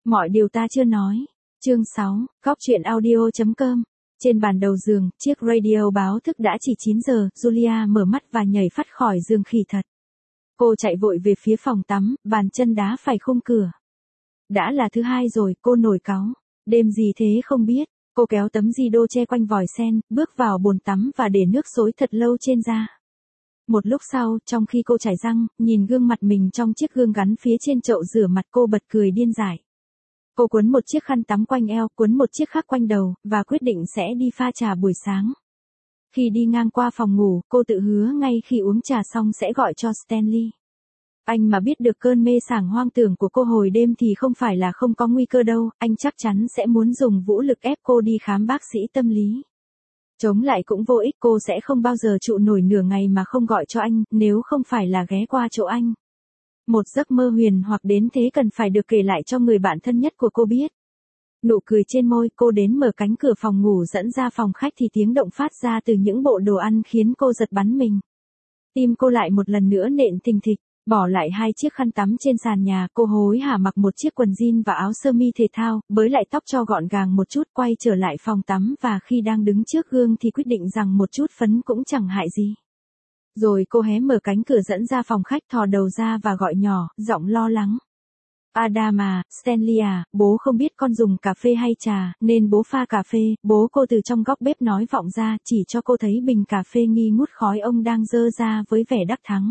Mọi điều ta chưa nói. Chương 6, Góc truyện audio.com. Trên bàn đầu giường, chiếc radio báo thức đã chỉ 9 giờ, Julia mở mắt và nhảy phắt khỏi giường khỉ thật. Cô chạy vội về phía phòng tắm, bàn chân đá phải khung cửa. Đã là thứ hai rồi, cô nổi cáu. Đêm gì thế không biết, cô kéo tấm di đô che quanh vòi sen, bước vào bồn tắm và để nước xối thật lâu trên da. Một lúc sau, trong khi cô chải răng, nhìn gương mặt mình trong chiếc gương gắn phía trên chậu rửa mặt, cô bật cười điên dại. Cô quấn một chiếc khăn tắm quanh eo, quấn một chiếc khác quanh đầu, và quyết định sẽ đi pha trà buổi sáng. Khi đi ngang qua phòng ngủ, cô tự hứa ngay khi uống trà xong sẽ gọi cho Stanley. Anh mà biết được cơn mê sảng hoang tưởng của cô hồi đêm thì không phải là không có nguy cơ đâu, anh chắc chắn sẽ muốn dùng vũ lực ép cô đi khám bác sĩ tâm lý. Chống lại cũng vô ích, cô sẽ không bao giờ trụ nổi nửa ngày mà không gọi cho anh, nếu không phải là ghé qua chỗ anh. Một giấc mơ huyền hoặc đến thế cần phải được kể lại cho người bạn thân nhất của cô biết. Nụ cười trên môi, cô đến mở cánh cửa phòng ngủ dẫn ra phòng khách thì tiếng động phát ra từ những bộ đồ ăn khiến cô giật bắn mình. Tim cô lại một lần nữa nện thình thịch, bỏ lại hai chiếc khăn tắm trên sàn nhà, cô hối hả mặc một chiếc quần jean và áo sơ mi thể thao, bới lại tóc cho gọn gàng một chút, quay trở lại phòng tắm và khi đang đứng trước gương thì quyết định rằng một chút phấn cũng chẳng hại gì. Rồi cô hé mở cánh cửa dẫn ra phòng khách, thò đầu ra và gọi nhỏ, giọng lo lắng. Adam à, Stanley à, bố không biết con dùng cà phê hay trà, nên bố pha cà phê. Bố cô từ trong góc bếp nói vọng ra, chỉ cho cô thấy bình cà phê nghi ngút khói ông đang dơ ra với vẻ đắc thắng.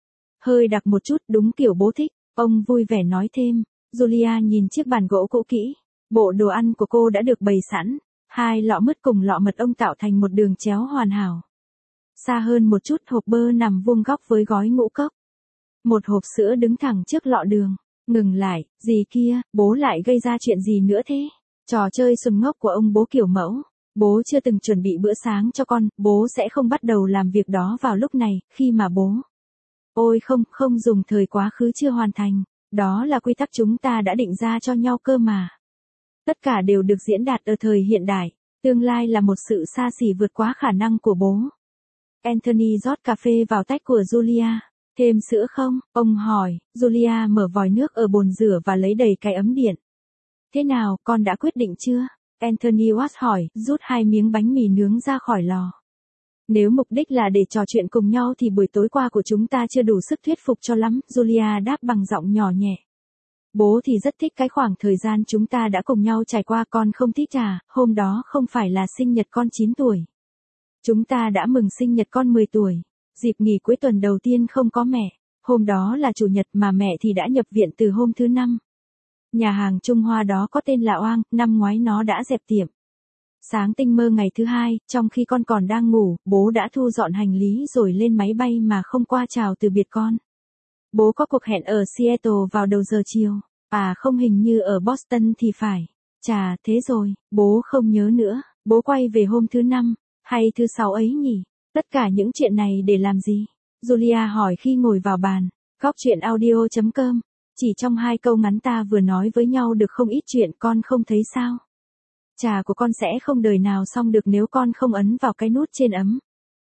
Hơi đặc một chút, đúng kiểu bố thích, ông vui vẻ nói thêm. Julia nhìn chiếc bàn gỗ cũ kỹ. Bộ đồ ăn của cô đã được bày sẵn. Hai lọ mứt cùng lọ mật ong tạo thành một đường chéo hoàn hảo. Xa hơn một chút, hộp bơ nằm vuông góc với gói ngũ cốc. Một hộp sữa đứng thẳng trước lọ đường. Ngừng lại, gì kia, bố lại gây ra chuyện gì nữa thế? Trò chơi sùng ngốc của ông bố kiểu mẫu. Bố chưa từng chuẩn bị bữa sáng cho con, bố sẽ không bắt đầu làm việc đó vào lúc này, khi mà bố. Ôi không dùng thời quá khứ chưa hoàn thành. Đó là quy tắc chúng ta đã định ra cho nhau cơ mà. Tất cả đều được diễn đạt ở thời hiện đại. Tương lai là một sự xa xỉ vượt quá khả năng của bố. Anthony rót cà phê vào tách của Julia. Thêm sữa không? Ông hỏi. Julia mở vòi nước ở bồn rửa và lấy đầy cái ấm điện. Thế nào, con đã quyết định chưa? Anthony Watts hỏi, rút hai miếng bánh mì nướng ra khỏi lò. Nếu mục đích là để trò chuyện cùng nhau thì buổi tối qua của chúng ta chưa đủ sức thuyết phục cho lắm, Julia đáp bằng giọng nhỏ nhẹ. Bố thì rất thích cái khoảng thời gian chúng ta đã cùng nhau trải qua, con không thích à, hôm đó không phải là sinh nhật con 9 tuổi. Chúng ta đã mừng sinh nhật con 10 tuổi. Dịp nghỉ cuối tuần đầu tiên không có mẹ. Hôm đó là chủ nhật mà mẹ thì đã nhập viện từ hôm thứ Năm. Nhà hàng Trung Hoa đó có tên là Oang, năm ngoái nó đã dẹp tiệm. Sáng tinh mơ ngày thứ hai, trong khi con còn đang ngủ, bố đã thu dọn hành lý rồi lên máy bay mà không qua chào từ biệt con. Bố có cuộc hẹn ở Seattle vào đầu giờ chiều. À không, hình như ở Boston thì phải. Chà, thế rồi, bố không nhớ nữa. Bố quay về hôm thứ Năm, hay thứ Sáu ấy nhỉ? Tất cả những chuyện này để làm gì? Julia hỏi khi ngồi vào bàn. Góc truyện audio.com. Chỉ trong 2 câu ngắn ta vừa nói với nhau được không ít chuyện, con không thấy sao? Trà của con sẽ không đời nào xong được nếu con không ấn vào cái nút trên ấm.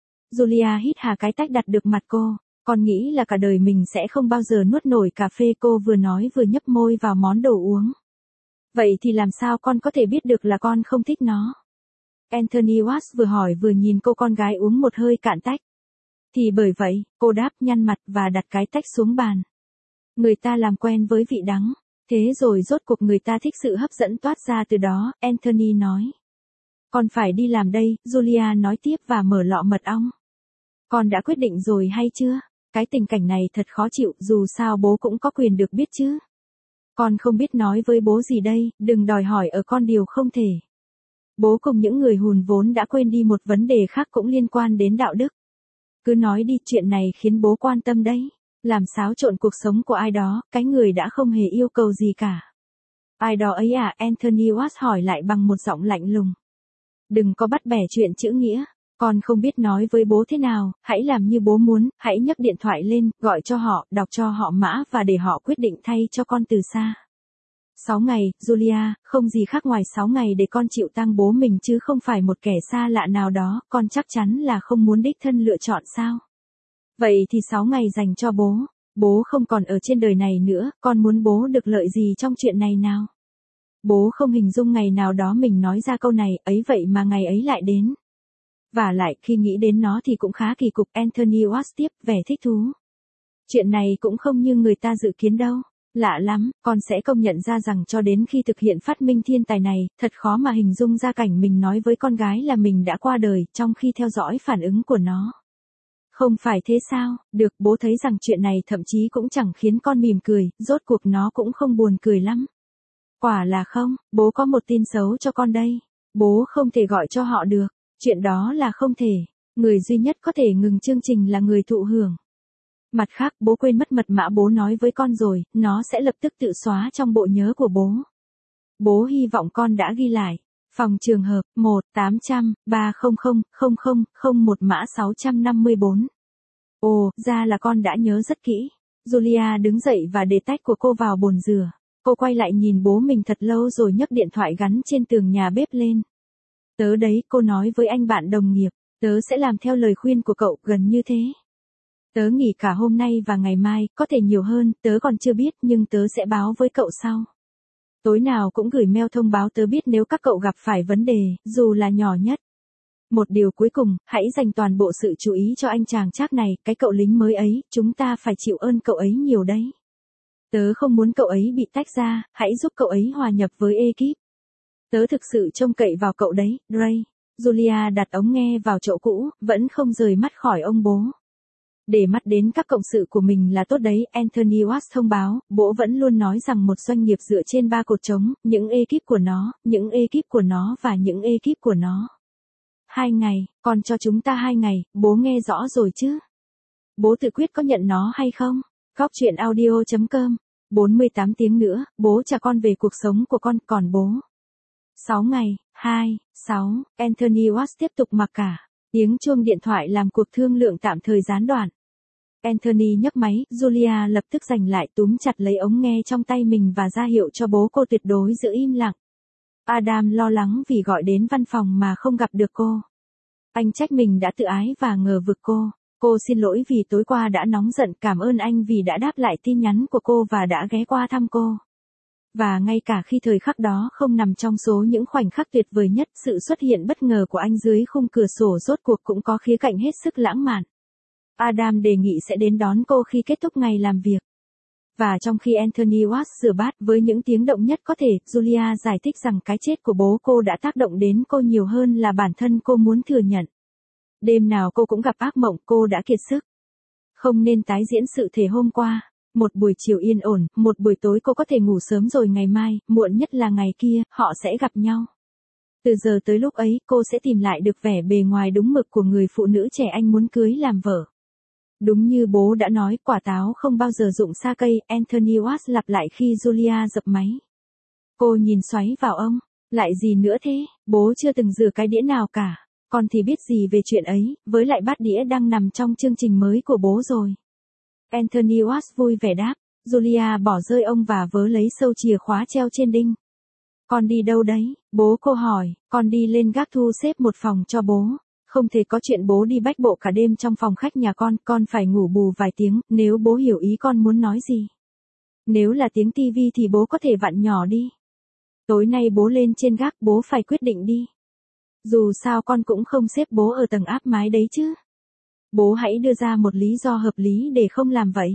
Julia hít hà cái tách đặt được mặt cô. Con nghĩ là cả đời mình sẽ không bao giờ nuốt nổi cà phê, cô vừa nói vừa nhấp môi vào món đồ uống. Vậy thì làm sao con có thể biết được là con không thích nó? Anthony Watts vừa hỏi vừa nhìn cô con gái uống một hơi cạn tách. Thì bởi vậy, cô đáp nhăn mặt và đặt cái tách xuống bàn. Người ta làm quen với vị đắng. Thế rồi rốt cuộc người ta thích sự hấp dẫn toát ra từ đó, Anthony nói. Con phải đi làm đây, Julia nói tiếp và mở lọ mật ong. Con đã quyết định rồi hay chưa? Cái tình cảnh này thật khó chịu, dù sao bố cũng có quyền được biết chứ. Con không biết nói với bố gì đây, đừng đòi hỏi ở con điều không thể. Bố cùng những người hùn vốn đã quên đi một vấn đề khác cũng liên quan đến đạo đức. Cứ nói đi, chuyện này khiến bố quan tâm đấy. Làm xáo trộn cuộc sống của ai đó, cái người đã không hề yêu cầu gì cả. Ai đó ấy à? Anthony Watts hỏi lại bằng một giọng lạnh lùng. Đừng có bắt bẻ chuyện chữ nghĩa. Con không biết nói với bố thế nào, hãy làm như bố muốn, hãy nhấc điện thoại lên, gọi cho họ, đọc cho họ mã và để họ quyết định thay cho con từ xa. 6 ngày, Julia, không gì khác ngoài 6 ngày để con chịu tang bố mình chứ không phải một kẻ xa lạ nào đó, con chắc chắn là không muốn đích thân lựa chọn sao? Vậy thì 6 ngày dành cho bố. Bố không còn ở trên đời này nữa, con muốn bố được lợi gì trong chuyện này nào? Bố không hình dung ngày nào đó mình nói ra câu này, ấy vậy mà ngày ấy lại đến. Và lại, khi nghĩ đến nó thì cũng khá kỳ cục, Anthony Watts tiếp, vẻ thích thú. Chuyện này cũng không như người ta dự kiến đâu. Lạ lắm, con sẽ công nhận ra rằng cho đến khi thực hiện phát minh thiên tài này, thật khó mà hình dung ra cảnh mình nói với con gái là mình đã qua đời, trong khi theo dõi phản ứng của nó. Không phải thế sao, được, bố thấy rằng chuyện này thậm chí cũng chẳng khiến con mỉm cười, rốt cuộc nó cũng không buồn cười lắm. Quả là không, bố có một tin xấu cho con đây. Bố không thể gọi cho họ được, chuyện đó là không thể. Người duy nhất có thể ngừng chương trình là người thụ hưởng. Mặt khác, bố quên mất mật mã bố nói với con rồi, nó sẽ lập tức tự xóa trong bộ nhớ của bố. Bố hy vọng con đã ghi lại. Phòng trường hợp 1-800-300-0001 mã 654. Ồ, ra là con đã nhớ rất kỹ. Julia đứng dậy và để tách của cô vào bồn rửa. Cô quay lại nhìn bố mình thật lâu rồi nhấc điện thoại gắn trên tường nhà bếp lên. Tớ đấy, cô nói với anh bạn đồng nghiệp, tớ sẽ làm theo lời khuyên của cậu, gần như thế. Tớ nghỉ cả hôm nay và ngày mai, có thể nhiều hơn, tớ còn chưa biết, nhưng tớ sẽ báo với cậu sau. Tối nào cũng gửi mail thông báo tớ biết nếu các cậu gặp phải vấn đề, dù là nhỏ nhất. Một điều cuối cùng, hãy dành toàn bộ sự chú ý cho anh chàng Trác này, cái cậu lính mới ấy, chúng ta phải chịu ơn cậu ấy nhiều đấy. Tớ không muốn cậu ấy bị tách ra, hãy giúp cậu ấy hòa nhập với ekip. Tớ thực sự trông cậy vào cậu đấy, Ray. Julia đặt ống nghe vào chỗ cũ, vẫn không rời mắt khỏi ông bố. Để mắt đến các cộng sự của mình là tốt đấy, Anthony Watts thông báo, bố vẫn luôn nói rằng một doanh nghiệp dựa trên 3 cột trống, những ekip của nó, những ekip của nó và những ekip của nó. 2 ngày, còn cho chúng ta 2 ngày, bố nghe rõ rồi chứ? Bố tự quyết có nhận nó hay không? Góc chuyện audio.com 48 tiếng nữa, bố trả con về cuộc sống của con, còn bố. 6 ngày, 6, Anthony Watts tiếp tục mặc cả. Tiếng chuông điện thoại làm cuộc thương lượng tạm thời gián đoạn. Anthony nhấc máy, Julia lập tức giành lại túm chặt lấy ống nghe trong tay mình và ra hiệu cho bố cô tuyệt đối giữ im lặng. Adam lo lắng vì gọi đến văn phòng mà không gặp được cô. Anh trách mình đã tự ái và ngờ vực cô. Cô xin lỗi vì tối qua đã nóng giận, cảm ơn anh vì đã đáp lại tin nhắn của cô và đã ghé qua thăm cô. Và ngay cả khi thời khắc đó không nằm trong số những khoảnh khắc tuyệt vời nhất, sự xuất hiện bất ngờ của anh dưới khung cửa sổ rốt cuộc cũng có khía cạnh hết sức lãng mạn. Adam đề nghị sẽ đến đón cô khi kết thúc ngày làm việc. Và trong khi Anthony Watts rửa bát với những tiếng động nhất có thể, Julia giải thích rằng cái chết của bố cô đã tác động đến cô nhiều hơn là bản thân cô muốn thừa nhận. Đêm nào cô cũng gặp ác mộng, cô đã kiệt sức. Không nên tái diễn sự thể hôm qua. Một buổi chiều yên ổn, một buổi tối cô có thể ngủ sớm rồi ngày mai, muộn nhất là ngày kia, họ sẽ gặp nhau. Từ giờ tới lúc ấy, cô sẽ tìm lại được vẻ bề ngoài đúng mực của người phụ nữ trẻ anh muốn cưới làm vợ. Đúng như bố đã nói, quả táo không bao giờ rụng xa cây, Anthony Watts lặp lại khi Julia dập máy. Cô nhìn xoáy vào ông, lại gì nữa thế, bố chưa từng rửa cái đĩa nào cả, con thì biết gì về chuyện ấy, với lại bát đĩa đang nằm trong chương trình mới của bố rồi. Anthony Watts vui vẻ đáp, Julia bỏ rơi ông và vớ lấy sâu chìa khóa treo trên đinh. Con đi đâu đấy, bố cô hỏi, con đi lên gác thu xếp một phòng cho bố. Không thể có chuyện bố đi bách bộ cả đêm trong phòng khách nhà con phải ngủ bù vài tiếng, nếu bố hiểu ý con muốn nói gì. Nếu là tiếng tivi thì bố có thể vặn nhỏ đi. Tối nay bố lên trên gác, bố phải quyết định đi. Dù sao con cũng không xếp bố ở tầng áp mái đấy chứ. Bố hãy đưa ra một lý do hợp lý để không làm vậy.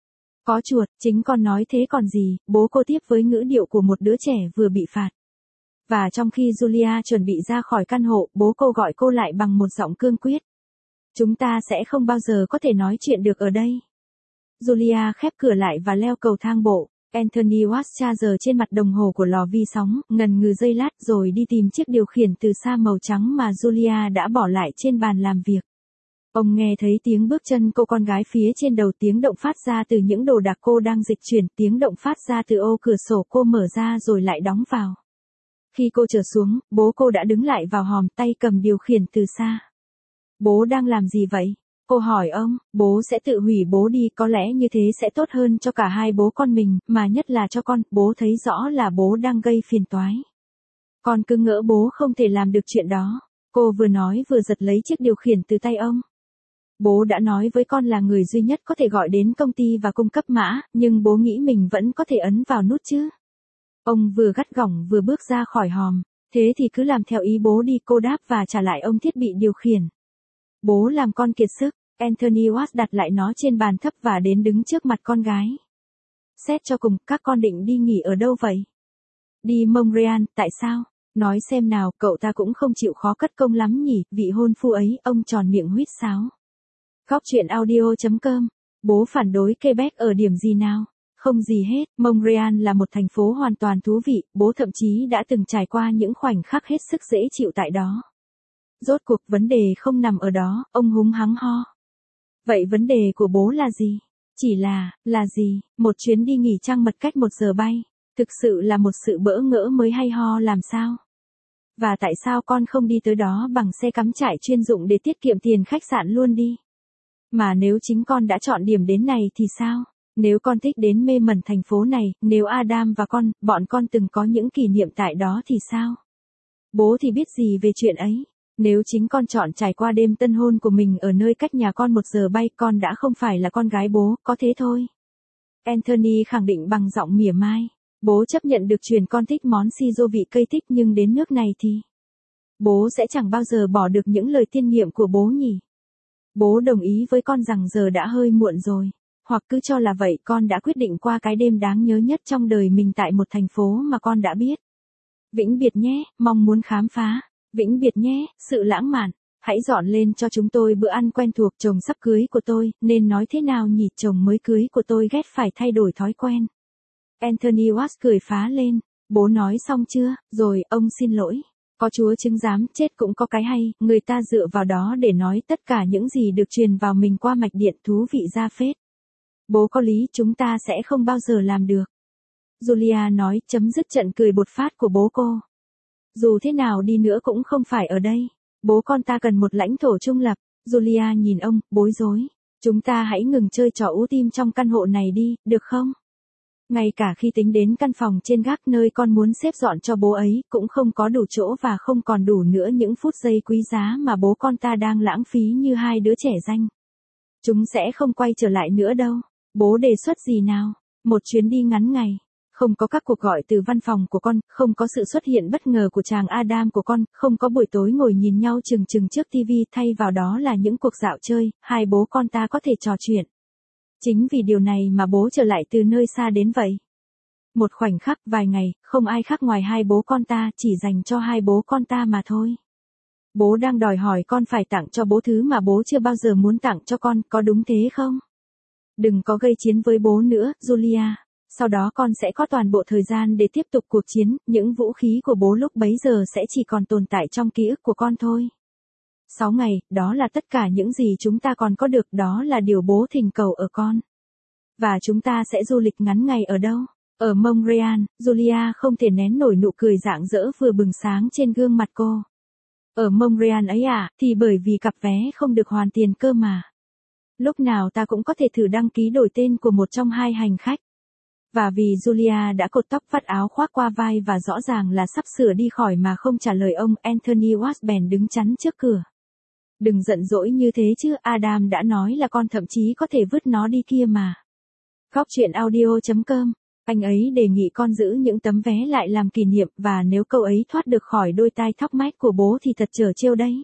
Có chuột, chính con nói thế còn gì, bố cô tiếp với ngữ điệu của một đứa trẻ vừa bị phạt. Và trong khi Julia chuẩn bị ra khỏi căn hộ, bố cô gọi cô lại bằng một giọng cương quyết. Chúng ta sẽ không bao giờ có thể nói chuyện được ở đây. Julia khép cửa lại và leo cầu thang bộ. Anthony Watts tra giờ trên mặt đồng hồ của lò vi sóng, ngần ngừ giây lát rồi đi tìm chiếc điều khiển từ xa màu trắng mà Julia đã bỏ lại trên bàn làm việc. Ông nghe thấy tiếng bước chân cô con gái phía trên đầu, tiếng động phát ra từ những đồ đạc cô đang dịch chuyển, tiếng động phát ra từ ô cửa sổ cô mở ra rồi lại đóng vào. Khi cô trở xuống, bố cô đã đứng lại vào hòm, tay cầm điều khiển từ xa. Bố đang làm gì vậy? Cô hỏi ông, bố sẽ tự hủy bố đi, có lẽ như thế sẽ tốt hơn cho cả hai bố con mình, mà nhất là cho con, bố thấy rõ là bố đang gây phiền toái. Con cứ ngỡ bố không thể làm được chuyện đó. Cô vừa nói vừa giật lấy chiếc điều khiển từ tay ông. Bố đã nói với con là người duy nhất có thể gọi đến công ty và cung cấp mã, nhưng bố nghĩ mình vẫn có thể ấn vào nút chứ. Ông vừa gắt gỏng vừa bước ra khỏi hòm. Thế thì cứ làm theo ý bố đi, cô đáp và trả lại ông thiết bị điều khiển. Bố làm con kiệt sức. Anthony Watts đặt lại nó trên bàn thấp và đến đứng trước mặt con gái. Xét cho cùng, các con định đi nghỉ ở đâu vậy? Đi Montreal, tại sao? Nói xem nào, cậu ta cũng không chịu khó cất công lắm nhỉ, vị hôn phu ấy, ông tròn miệng huýt sáo. Góc chuyện audio.com. Bố phản đối Quebec ở điểm gì nào? Không gì hết, Montreal là một thành phố hoàn toàn thú vị, bố thậm chí đã từng trải qua những khoảnh khắc hết sức dễ chịu tại đó. Rốt cuộc vấn đề không nằm ở đó, ông húng hắng ho. Vậy vấn đề của bố là gì? Chỉ là gì? Một chuyến đi nghỉ trăng mật cách 1 giờ bay. Thực sự là một sự bỡ ngỡ mới hay ho làm sao? Và tại sao con không đi tới đó bằng xe cắm trại chuyên dụng để tiết kiệm tiền khách sạn luôn đi? Mà nếu chính con đã chọn điểm đến này thì sao? Nếu con thích đến mê mẩn thành phố này, nếu Adam và bọn con từng có những kỷ niệm tại đó thì sao? Bố thì biết gì về chuyện ấy? Nếu chính con chọn trải qua đêm tân hôn của mình ở nơi cách nhà con 1 giờ bay, con đã không phải là con gái bố, có thế thôi. Anthony khẳng định bằng giọng mỉa mai. Bố chấp nhận được truyền con thích món siro vị cây thích, nhưng đến nước này thì bố sẽ chẳng bao giờ bỏ được những lời tiên nhiệm của bố nhỉ. Bố đồng ý với con rằng giờ đã hơi muộn rồi. Hoặc cứ cho là vậy, con đã quyết định qua cái đêm đáng nhớ nhất trong đời mình tại một thành phố mà con đã biết. Vĩnh biệt nhé, mong muốn khám phá. Vĩnh biệt nhé, sự lãng mạn. Hãy dọn lên cho chúng tôi bữa ăn quen thuộc. Chồng sắp cưới của tôi, nên nói thế nào nhỉ, chồng mới cưới của tôi ghét phải thay đổi thói quen. Anthony Watts cười phá lên. Bố nói xong chưa? Rồi, ông xin lỗi. Có Chúa chứng giám, chết cũng có cái hay, người ta dựa vào đó để nói tất cả những gì được truyền vào mình qua mạch điện, thú vị ra phết. Bố có lý, chúng ta sẽ không bao giờ làm được. Julia nói, chấm dứt trận cười bột phát của bố cô. Dù thế nào đi nữa cũng không phải ở đây. Bố con ta cần một lãnh thổ trung lập. Julia nhìn ông, bối rối. Chúng ta hãy ngừng chơi trò ú tim trong căn hộ này đi, được không? Ngay cả khi tính đến căn phòng trên gác nơi con muốn xếp dọn cho bố ấy, cũng không có đủ chỗ và không còn đủ nữa những phút giây quý giá mà bố con ta đang lãng phí như hai đứa trẻ ranh. Chúng sẽ không quay trở lại nữa đâu. Bố đề xuất gì nào? Một chuyến đi ngắn ngày. Không có các cuộc gọi từ văn phòng của con, không có sự xuất hiện bất ngờ của chàng Adam của con, không có buổi tối ngồi nhìn nhau chừng chừng trước TV, thay vào đó là những cuộc dạo chơi, hai bố con ta có thể trò chuyện. Chính vì điều này mà bố trở lại từ nơi xa đến vậy. Một khoảnh khắc, vài ngày, không ai khác ngoài hai bố con ta, chỉ dành cho hai bố con ta mà thôi. Bố đang đòi hỏi con phải tặng cho bố thứ mà bố chưa bao giờ muốn tặng cho con, có đúng thế không? Đừng có gây chiến với bố nữa, Julia. Sau đó con sẽ có toàn bộ thời gian để tiếp tục cuộc chiến, những vũ khí của bố lúc bấy giờ sẽ chỉ còn tồn tại trong ký ức của con thôi. 6 ngày, đó là tất cả những gì chúng ta còn có được, đó là điều bố thỉnh cầu ở con. Và chúng ta sẽ du lịch ngắn ngày ở đâu? Ở Montreal. Julia không thể nén nổi nụ cười rạng rỡ vừa bừng sáng trên gương mặt cô. Ở Montreal ấy à, thì bởi vì cặp vé không được hoàn tiền cơ mà. Lúc nào ta cũng có thể thử đăng ký đổi tên của một trong hai hành khách. Và vì Julia đã cột tóc vắt áo khoác qua vai và rõ ràng là sắp sửa đi khỏi mà không trả lời ông, Anthony Watts bèn đứng chắn trước cửa. Đừng giận dỗi như thế chứ, Adam đã nói là con thậm chí có thể vứt nó đi kia mà. Góc chuyện audio.com. Anh ấy đề nghị con giữ những tấm vé lại làm kỷ niệm, và nếu cậu ấy thoát được khỏi đôi tai thóc mách của bố thì thật trớ trêu đấy.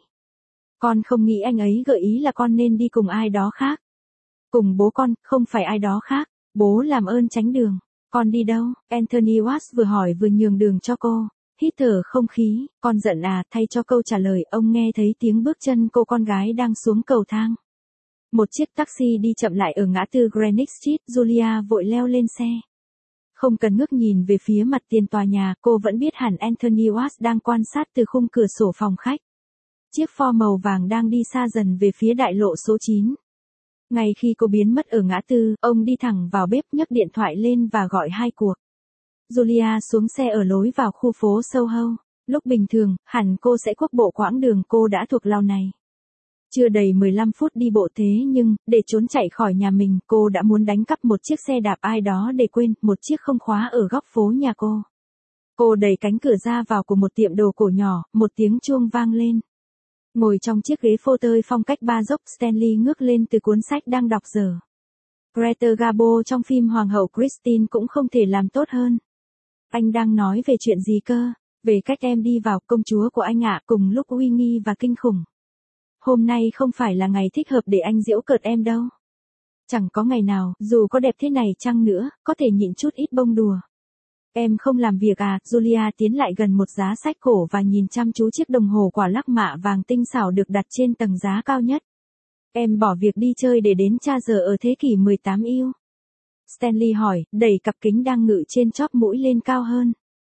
Con không nghĩ anh ấy gợi ý là con nên đi cùng ai đó khác. Cùng bố con, không phải ai đó khác. Bố làm ơn tránh đường. Con đi đâu? Anthony Watts vừa hỏi vừa nhường đường cho cô. Hít thở không khí. Con giận à? Thay cho câu trả lời, ông nghe thấy tiếng bước chân cô con gái đang xuống cầu thang. Một chiếc taxi đi chậm lại ở ngã tư Greenwich Street. Julia vội leo lên xe. Không cần ngước nhìn về phía mặt tiền tòa nhà, cô vẫn biết hẳn Anthony Watts đang quan sát từ khung cửa sổ phòng khách. Chiếc Ford màu vàng đang đi xa dần về phía đại lộ số 9. Ngay khi cô biến mất ở ngã tư, ông đi thẳng vào bếp, nhấc điện thoại lên và gọi 2 cuộc. Julia xuống xe ở lối vào khu phố Soho. Lúc bình thường, hẳn cô sẽ quốc bộ quãng đường cô đã thuộc lâu này. Chưa đầy 15 phút đi bộ, thế nhưng, để trốn chạy khỏi nhà mình, cô đã muốn đánh cắp một chiếc xe đạp ai đó để quên, một chiếc không khóa ở góc phố nhà cô. Cô đẩy cánh cửa ra vào của một tiệm đồ cổ nhỏ, một tiếng chuông vang lên. Ngồi trong chiếc ghế phô tơi phong cách ba dốc, Stanley ngước lên từ cuốn sách đang đọc dở. Greta Garbo trong phim Hoàng hậu Christine cũng không thể làm tốt hơn. Anh đang nói về chuyện gì cơ? Về cách em đi vào, công chúa của anh ạ, cùng lúc uy nghi và kinh khủng. Hôm nay không phải là ngày thích hợp để anh giễu cợt em đâu. Chẳng có ngày nào, dù có đẹp thế này chăng nữa, có thể nhịn chút ít bông đùa. Em không làm việc à? Julia tiến lại gần một giá sách cổ và nhìn chăm chú chiếc đồng hồ quả lắc mạ vàng tinh xảo được đặt trên tầng giá cao nhất. Em bỏ việc đi chơi để đến tra giờ ở thế kỷ 18 yêu. Stanley hỏi, đẩy cặp kính đang ngự trên chóp mũi lên cao hơn.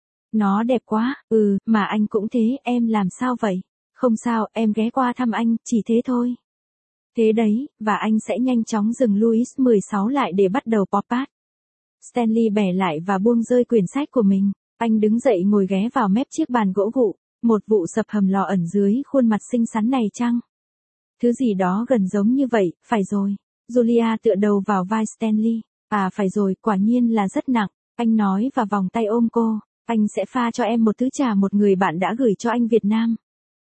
Nó đẹp quá, mà anh cũng thế, em làm sao vậy? Không sao, em ghé qua thăm anh, chỉ thế thôi. Thế đấy, và anh sẽ nhanh chóng dừng Louis 16 lại để bắt đầu pop art. Stanley bẻ lại và buông rơi quyển sách của mình. Anh đứng dậy ngồi ghé vào mép chiếc bàn gỗ vụn. Một vụ sập hầm lò ẩn dưới khuôn mặt xinh xắn này chăng? Thứ gì đó gần giống như vậy, phải rồi. Julia tựa đầu vào vai Stanley. À phải rồi, quả nhiên là rất nặng. Anh nói và vòng tay ôm cô. Anh sẽ pha cho em một thứ trà một người bạn đã gửi cho anh Việt Nam.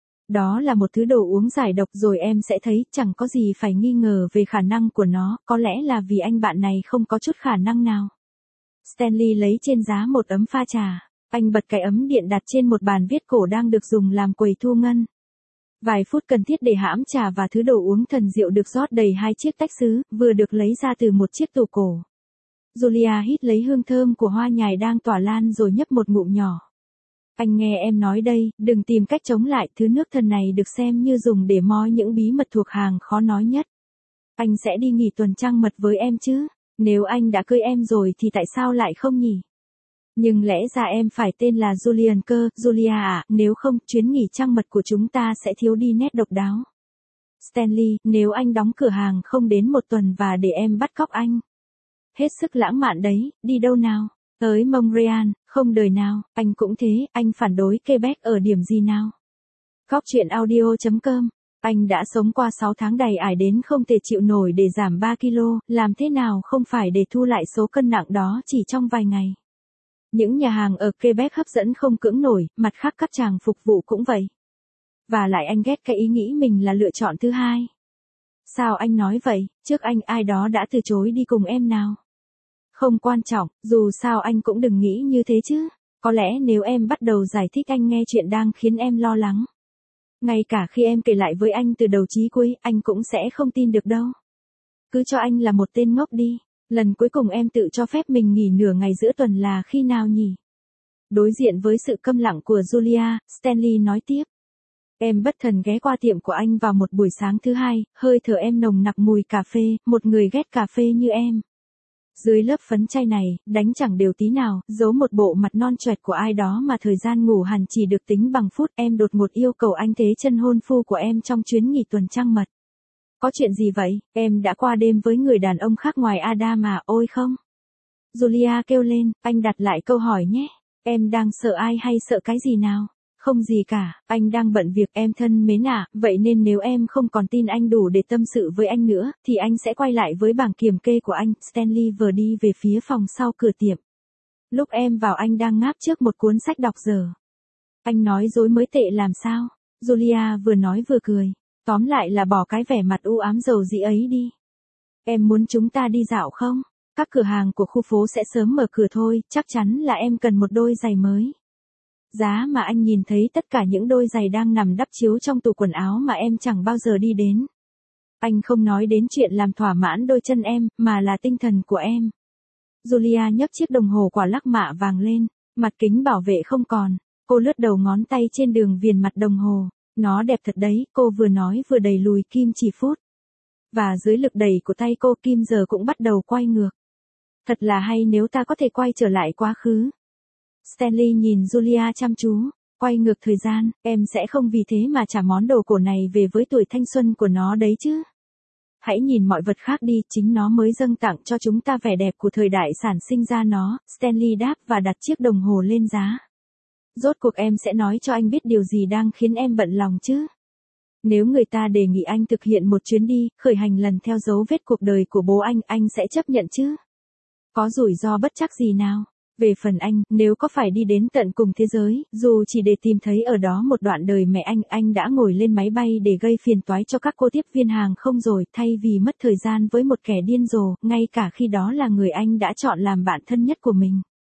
Đó là một thứ đồ uống giải độc rồi em sẽ thấy chẳng có gì phải nghi ngờ về khả năng của nó, có lẽ là vì anh bạn này không có chút khả năng nào. Stanley lấy trên giá một ấm pha trà. Anh bật cái ấm điện đặt trên một bàn viết cổ đang được dùng làm quầy thu ngân. Vài phút cần thiết để hãm trà và thứ đồ uống thần diệu được rót đầy hai chiếc tách sứ, vừa được lấy ra từ một chiếc tủ cổ. Julia hít lấy hương thơm của hoa nhài đang tỏa lan rồi nhấp một ngụm nhỏ. Anh nghe em nói đây, đừng tìm cách chống lại, thứ nước thần này được xem như dùng để moi những bí mật thuộc hàng khó nói nhất. Anh sẽ đi nghỉ tuần trăng mật với em chứ? Nếu anh đã cưới em rồi thì tại sao lại không nhỉ? Nhưng lẽ ra em phải tên là Julian cơ, Julia à, nếu không, chuyến nghỉ trăng mật của chúng ta sẽ thiếu đi nét độc đáo. Stanley, nếu anh đóng cửa hàng không đến một tuần và để em bắt cóc anh. Hết sức lãng mạn đấy, đi đâu nào? Tới Montreal, không đời nào, anh cũng thế, anh phản đối Quebec ở điểm gì nào? Góc truyện audio.com. Anh đã sống qua 6 tháng đầy ải đến không thể chịu nổi để giảm 3 kg, làm thế nào không phải để thu lại số cân nặng đó chỉ trong vài ngày. Những nhà hàng ở Quebec hấp dẫn không cưỡng nổi, mặt khác các chàng phục vụ cũng vậy. Và lại anh ghét cái ý nghĩ mình là lựa chọn thứ hai. Sao anh nói vậy, trước anh ai đó đã từ chối đi cùng em nào? Không quan trọng, dù sao anh cũng đừng nghĩ như thế chứ. Có lẽ nếu em bắt đầu giải thích anh nghe chuyện đang khiến em lo lắng. Ngay cả khi em kể lại với anh từ đầu chí cuối, anh cũng sẽ không tin được đâu. Cứ cho anh là một tên ngốc đi. Lần cuối cùng em tự cho phép mình nghỉ nửa ngày giữa tuần là khi nào nhỉ? Đối diện với sự câm lặng của Julia, Stanley nói tiếp. Em bất thần ghé qua tiệm của anh vào một buổi sáng thứ hai, hơi thở em nồng nặc mùi cà phê, một người ghét cà phê như em. Dưới lớp phấn chai này, đánh chẳng đều tí nào, giấu một bộ mặt non choẹt của ai đó mà thời gian ngủ hẳn chỉ được tính bằng phút. Em đột ngột yêu cầu anh thế chân hôn phu của em trong chuyến nghỉ tuần trăng mật. Có chuyện gì vậy, em đã qua đêm với người đàn ông khác ngoài Adam à, ôi không? Julia kêu lên, anh đặt lại câu hỏi nhé. Em đang sợ ai hay sợ cái gì nào? Không gì cả, anh đang bận việc em thân mến ạ, vậy nên nếu em không còn tin anh đủ để tâm sự với anh nữa, thì anh sẽ quay lại với bảng kiểm kê của anh. Stanley vừa đi về phía phòng sau cửa tiệm. Lúc em vào anh đang ngáp trước một cuốn sách đọc dở. Anh nói dối mới tệ làm sao? Julia vừa nói vừa cười. Tóm lại là bỏ cái vẻ mặt u ám dầu dĩ ấy đi. Em muốn chúng ta đi dạo không? Các cửa hàng của khu phố sẽ sớm mở cửa thôi, chắc chắn là em cần một đôi giày mới. Giá mà anh nhìn thấy tất cả những đôi giày đang nằm đắp chiếu trong tủ quần áo mà em chẳng bao giờ đi đến. Anh không nói đến chuyện làm thỏa mãn đôi chân em, mà là tinh thần của em. Julia nhấc chiếc đồng hồ quả lắc mạ vàng lên, mặt kính bảo vệ không còn. Cô lướt đầu ngón tay trên đường viền mặt đồng hồ. Nó đẹp thật đấy, cô vừa nói vừa đẩy lùi kim chỉ phút. Và dưới lực đẩy của tay cô kim giờ cũng bắt đầu quay ngược. Thật là hay nếu ta có thể quay trở lại quá khứ. Stanley nhìn Julia chăm chú, quay ngược thời gian, em sẽ không vì thế mà trả món đồ cổ này về với tuổi thanh xuân của nó đấy chứ. Hãy nhìn mọi vật khác đi, chính nó mới dâng tặng cho chúng ta vẻ đẹp của thời đại sản sinh ra nó. Stanley đáp và đặt chiếc đồng hồ lên giá. Rốt cuộc em sẽ nói cho anh biết điều gì đang khiến em bận lòng chứ? Nếu người ta đề nghị anh thực hiện một chuyến đi, khởi hành lần theo dấu vết cuộc đời của bố anh sẽ chấp nhận chứ? Có rủi ro bất trắc gì nào? Về phần anh, nếu có phải đi đến tận cùng thế giới, dù chỉ để tìm thấy ở đó một đoạn đời mẹ anh đã ngồi lên máy bay để gây phiền toái cho các cô tiếp viên hàng không rồi, thay vì mất thời gian với một kẻ điên rồ, ngay cả khi đó là người anh đã chọn làm bạn thân nhất của mình.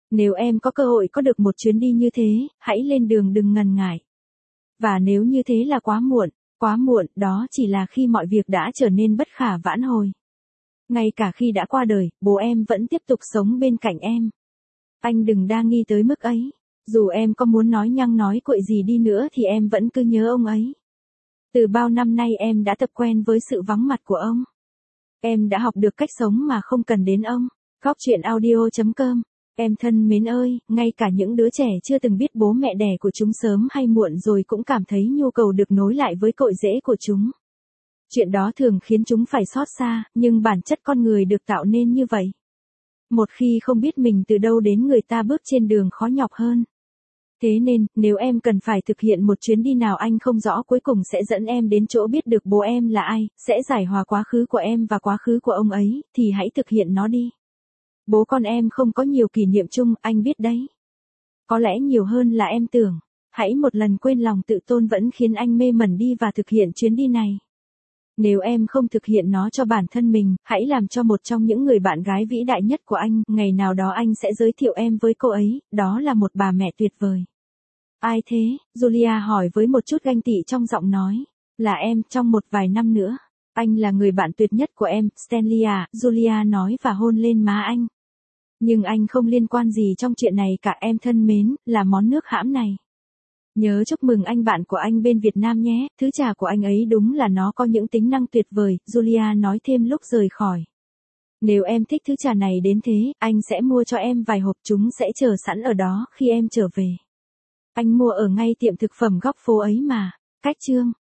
Nếu em có cơ hội có được một chuyến đi như thế, hãy lên đường đừng ngần ngại. Và nếu như thế là quá muộn, đó chỉ là khi mọi việc đã trở nên bất khả vãn hồi. Ngay cả khi đã qua đời, bố em vẫn tiếp tục sống bên cạnh em. Anh đừng đa nghi tới mức ấy. Dù em có muốn nói nhăng nói cuội gì đi nữa thì em vẫn cứ nhớ ông ấy. Từ bao năm nay em đã tập quen với sự vắng mặt của ông. Em đã học được cách sống mà không cần đến ông. Góc chuyện audio.com. Em thân mến ơi, ngay cả những đứa trẻ chưa từng biết bố mẹ đẻ của chúng sớm hay muộn rồi cũng cảm thấy nhu cầu được nối lại với cội rễ của chúng. Chuyện đó thường khiến chúng phải xót xa, nhưng bản chất con người được tạo nên như vậy. Một khi không biết mình từ đâu đến người ta bước trên đường khó nhọc hơn. Thế nên, nếu em cần phải thực hiện một chuyến đi nào anh không rõ cuối cùng sẽ dẫn em đến chỗ biết được bố em là ai, sẽ giải hòa quá khứ của em và quá khứ của ông ấy, thì hãy thực hiện nó đi. Bố con em không có nhiều kỷ niệm chung, anh biết đấy. Có lẽ nhiều hơn là em tưởng. Hãy một lần quên lòng tự tôn vẫn khiến anh mê mẩn đi và thực hiện chuyến đi này. Nếu em không thực hiện nó cho bản thân mình, hãy làm cho một trong những người bạn gái vĩ đại nhất của anh, ngày nào đó anh sẽ giới thiệu em với cô ấy, đó là một bà mẹ tuyệt vời. Ai thế? Julia hỏi với một chút ganh tị trong giọng nói. Là em, trong một vài năm nữa. Anh là người bạn tuyệt nhất của em, Stanley à, Julia nói và hôn lên má anh. Nhưng anh không liên quan gì trong chuyện này cả em thân mến, là món nước hãm này. Nhớ chúc mừng anh bạn của anh bên Việt Nam nhé, thứ trà của anh ấy đúng là nó có những tính năng tuyệt vời, Julia nói thêm lúc rời khỏi. Nếu em thích thứ trà này đến thế, anh sẽ mua cho em vài hộp, chúng sẽ chờ sẵn ở đó khi em trở về. Anh mua ở ngay tiệm thực phẩm góc phố ấy mà. Cách chương